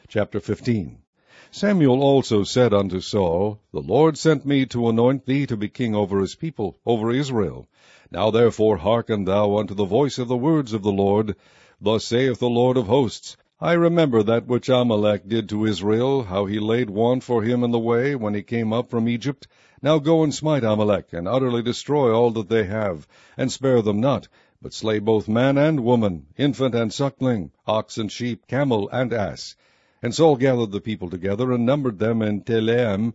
Chapter 15. Samuel also said unto Saul, The Lord sent me to anoint thee to be king over his people, over Israel. Now therefore hearken thou unto the voice of the words of the Lord. Thus saith the Lord of hosts, I remember that which Amalek did to Israel, how he laid want for him in the way, when he came up from Egypt. Now go and smite Amalek, and utterly destroy all that they have, and spare them not, but slay both man and woman, infant and suckling, ox and sheep, camel and ass. And Saul gathered the people together, and numbered them in Telaim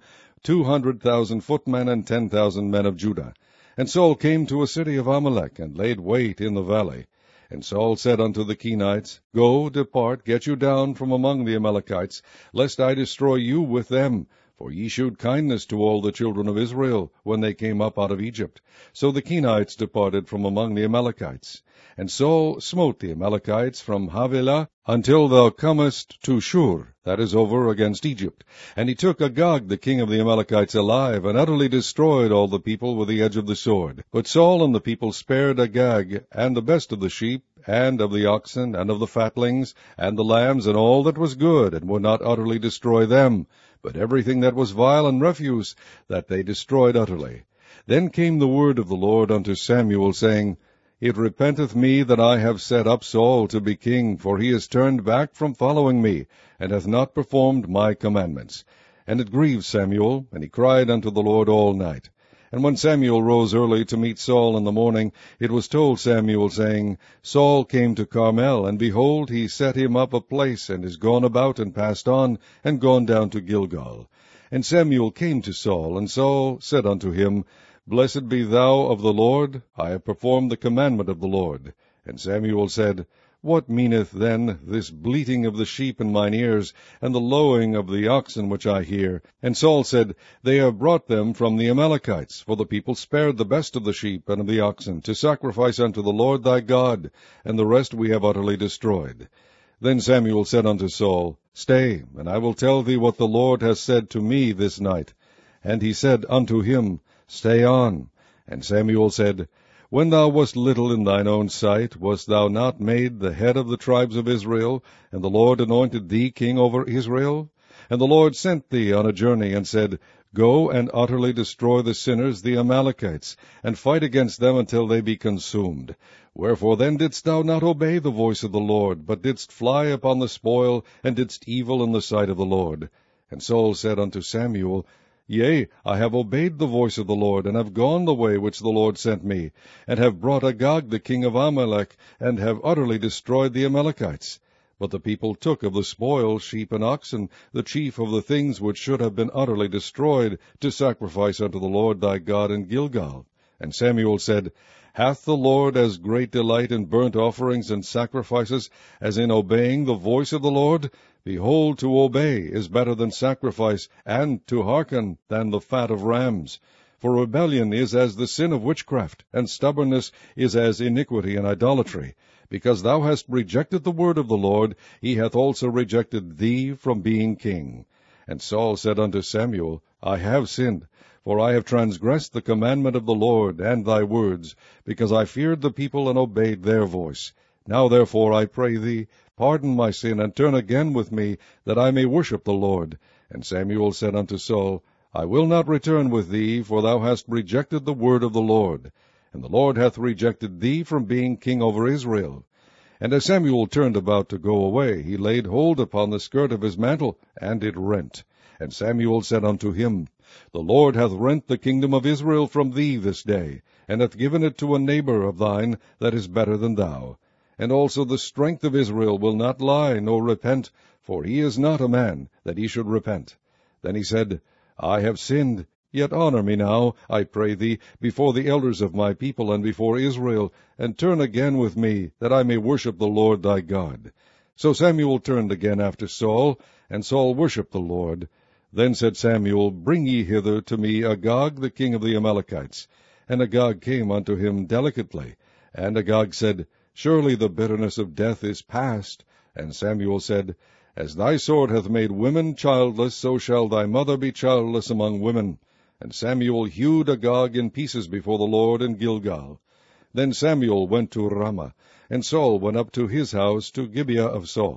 200,000 footmen, and 10,000 men of Judah. And Saul came to a city of Amalek, and laid wait in the valley. And Saul said unto the Kenites, Go, depart, get you down from among the Amalekites, lest I destroy you with them. For ye shewed kindness to all the children of Israel, when they came up out of Egypt. So the Kenites departed from among the Amalekites. And Saul smote the Amalekites from Havilah until thou comest to Shur, that is over against Egypt. And he took Agag the king of the Amalekites alive, and utterly destroyed all the people with the edge of the sword. But Saul and the people spared Agag, and the best of the sheep, and of the oxen, and of the fatlings, and the lambs, and all that was good, and would not utterly destroy them, but everything that was vile and refuse, that they destroyed utterly. Then came the word of the Lord unto Samuel, saying, It repenteth me that I have set up Saul to be king, for he is turned back from following me, and hath not performed my commandments. And it grieved Samuel, and he cried unto the Lord all night. And when Samuel rose early to meet Saul in the morning, it was told Samuel, saying, Saul came to Carmel, and behold, he set him up a place, and is gone about, and passed on, and gone down to Gilgal. And Samuel came to Saul, and Saul said unto him, Blessed be thou of the Lord, I have performed the commandment of the Lord. And Samuel said, What meaneth then this bleating of the sheep in mine ears, and the lowing of the oxen which I hear? And Saul said, They have brought them from the Amalekites, for the people spared the best of the sheep and of the oxen, to sacrifice unto the Lord thy God, and the rest we have utterly destroyed. Then Samuel said unto Saul, Stay, and I will tell thee what the Lord has said to me this night. And he said unto him, Stay on. And Samuel said, When thou wast little in thine own sight, wast thou not made the head of the tribes of Israel, and the Lord anointed thee king over Israel? And the Lord sent thee on a journey, and said, Go and utterly destroy the sinners, the Amalekites, and fight against them until they be consumed. Wherefore then didst thou not obey the voice of the Lord, but didst fly upon the spoil, and didst evil in the sight of the Lord? And Saul said unto Samuel, Yea, I have obeyed the voice of the Lord, and have gone the way which the Lord sent me, and have brought Agag the king of Amalek, and have utterly destroyed the Amalekites. But the people took of the spoil sheep and oxen, the chief of the things which should have been utterly destroyed, to sacrifice unto the Lord thy God in Gilgal. And Samuel said, Hath the Lord as great delight in burnt offerings and sacrifices as in obeying the voice of the Lord? Behold, to obey is better than sacrifice, and to hearken than the fat of rams. For rebellion is as the sin of witchcraft, and stubbornness is as iniquity and idolatry. Because thou hast rejected the word of the Lord, he hath also rejected thee from being king. And Saul said unto Samuel, I have sinned, for I have transgressed the commandment of the Lord and thy words, because I feared the people and obeyed their voice. Now therefore, I pray thee, pardon my sin, and turn again with me, that I may worship the Lord. And Samuel said unto Saul, I will not return with thee, for thou hast rejected the word of the Lord, and the Lord hath rejected thee from being king over Israel. And as Samuel turned about to go away, he laid hold upon the skirt of his mantle, and it rent. And Samuel said unto him, The Lord hath rent the kingdom of Israel from thee this day, and hath given it to a neighbor of thine that is better than thou. And also the strength of Israel will not lie, nor repent, for he is not a man, that he should repent. Then he said, I have sinned, yet honor me now, I pray thee, before the elders of my people and before Israel, and turn again with me, that I may worship the Lord thy God. So Samuel turned again after Saul, and Saul worshipped the Lord. Then said Samuel, Bring ye hither to me Agag the king of the Amalekites. And Agag came unto him delicately. And Agag said, Surely the bitterness of death is past. And Samuel said, As thy sword hath made women childless, so shall thy mother be childless among women. And Samuel hewed Agag in pieces before the Lord in Gilgal. Then Samuel went to Ramah, and Saul went up to his house to Gibeah of Saul.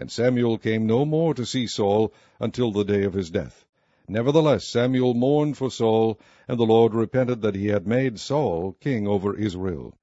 And Samuel came no more to see Saul until the day of his death. Nevertheless Samuel mourned for Saul, and the Lord repented that he had made Saul king over Israel.